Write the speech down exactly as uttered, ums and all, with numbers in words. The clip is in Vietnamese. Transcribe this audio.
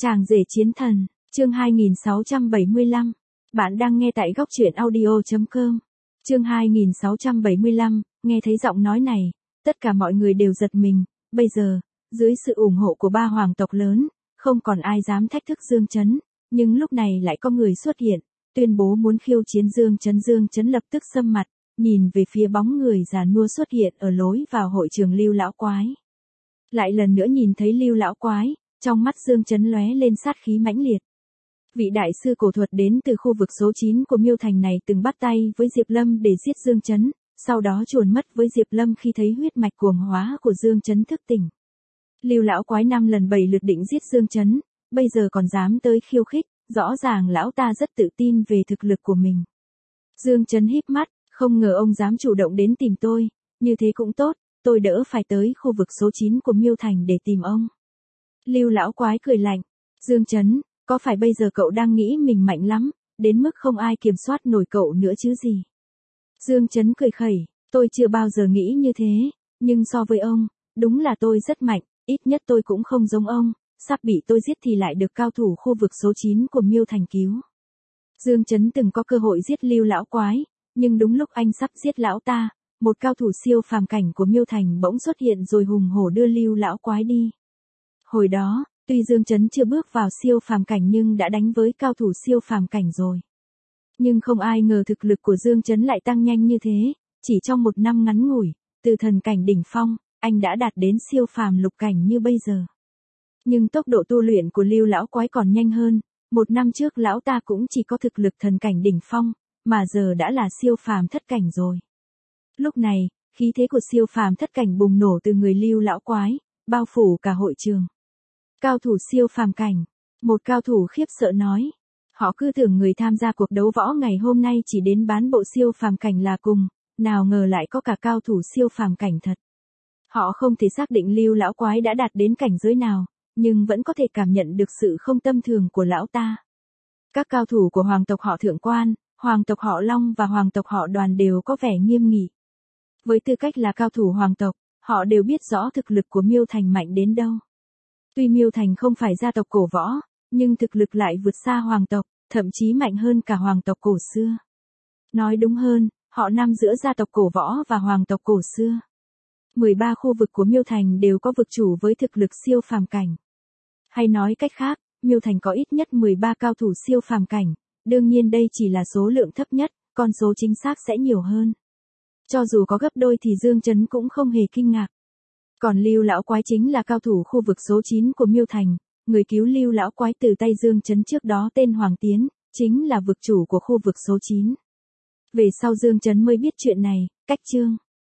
Chàng rể chiến thần, chương hai nghìn sáu trăm bảy mươi lăm. Bạn đang nghe tại góc truyện audio chấm com. Chương hai nghìn sáu trăm bảy mươi lăm, nghe thấy giọng nói này, tất cả mọi người đều giật mình. Bây giờ, dưới sự ủng hộ của ba hoàng tộc lớn, không còn ai dám thách thức Dương Chấn, nhưng lúc này lại có người xuất hiện, tuyên bố muốn khiêu chiến Dương Chấn. Dương Chấn lập tức sầm mặt, nhìn về phía bóng người già nua xuất hiện ở lối vào hội trường Lưu lão quái. Lại lần nữa nhìn thấy Lưu lão quái, trong mắt Dương Chấn lóe lên sát khí mãnh liệt. Vị đại sư cổ thuật đến từ khu vực số chín của Miêu Thành này từng bắt tay với Diệp Lâm để giết Dương Chấn, sau đó chuồn mất với Diệp Lâm khi thấy huyết mạch cuồng hóa của Dương Chấn thức tỉnh. Lưu lão quái năm lần bảy lượt định giết Dương Chấn, bây giờ còn dám tới khiêu khích, rõ ràng lão ta rất tự tin về thực lực của mình. Dương Chấn híp mắt, không ngờ ông dám chủ động đến tìm tôi, như thế cũng tốt, tôi đỡ phải tới khu vực số chín của Miêu Thành để tìm ông. Lưu lão quái cười lạnh, Dương Chấn, có phải bây giờ cậu đang nghĩ mình mạnh lắm, đến mức không ai kiểm soát nổi cậu nữa chứ gì? Dương Chấn cười khẩy, tôi chưa bao giờ nghĩ như thế, nhưng so với ông, đúng là tôi rất mạnh, ít nhất tôi cũng không giống ông, sắp bị tôi giết thì lại được cao thủ khu vực số chín của Miêu Thành cứu. Dương Chấn từng có cơ hội giết Lưu lão quái, nhưng đúng lúc anh sắp giết lão ta, một cao thủ siêu phàm cảnh của Miêu Thành bỗng xuất hiện rồi hùng hổ đưa Lưu lão quái đi. Hồi đó, tuy Dương Chấn chưa bước vào siêu phàm cảnh nhưng đã đánh với cao thủ siêu phàm cảnh rồi. Nhưng không ai ngờ thực lực của Dương Chấn lại tăng nhanh như thế, chỉ trong một năm ngắn ngủi, từ thần cảnh đỉnh phong, anh đã đạt đến siêu phàm lục cảnh như bây giờ. Nhưng tốc độ tu luyện của Lưu lão quái còn nhanh hơn, một năm trước lão ta cũng chỉ có thực lực thần cảnh đỉnh phong, mà giờ đã là siêu phàm thất cảnh rồi. Lúc này, khí thế của siêu phàm thất cảnh bùng nổ từ người Lưu lão quái, bao phủ cả hội trường. Cao thủ siêu phàm cảnh, một cao thủ khiếp sợ nói. Họ cứ tưởng người tham gia cuộc đấu võ ngày hôm nay chỉ đến bán bộ siêu phàm cảnh là cùng, nào ngờ lại có cả cao thủ siêu phàm cảnh thật. Họ không thể xác định Lưu lão quái đã đạt đến cảnh giới nào, nhưng vẫn có thể cảm nhận được sự không tâm thường của lão ta. Các cao thủ của hoàng tộc họ Thượng Quan, hoàng tộc họ Long và hoàng tộc họ Đoàn đều có vẻ nghiêm nghị. Với tư cách là cao thủ hoàng tộc, họ đều biết rõ thực lực của Miêu Thành mạnh đến đâu. Tuy Miêu Thành không phải gia tộc cổ võ, nhưng thực lực lại vượt xa hoàng tộc, thậm chí mạnh hơn cả hoàng tộc cổ xưa. Nói đúng hơn, họ nằm giữa gia tộc cổ võ và hoàng tộc cổ xưa. mười ba khu vực của Miêu Thành đều có vực chủ với thực lực siêu phàm cảnh. Hay nói cách khác, Miêu Thành có ít nhất mười ba cao thủ siêu phàm cảnh, đương nhiên đây chỉ là số lượng thấp nhất, con số chính xác sẽ nhiều hơn. Cho dù có gấp đôi thì Dương Chấn cũng không hề kinh ngạc. Còn Lưu lão quái chính là cao thủ khu vực số chín của Miêu Thành, người cứu Lưu lão quái từ tay Dương Chấn trước đó tên Hoàng Tiến, chính là vực chủ của khu vực số chín. Về sau Dương Chấn mới biết chuyện này, cách chương.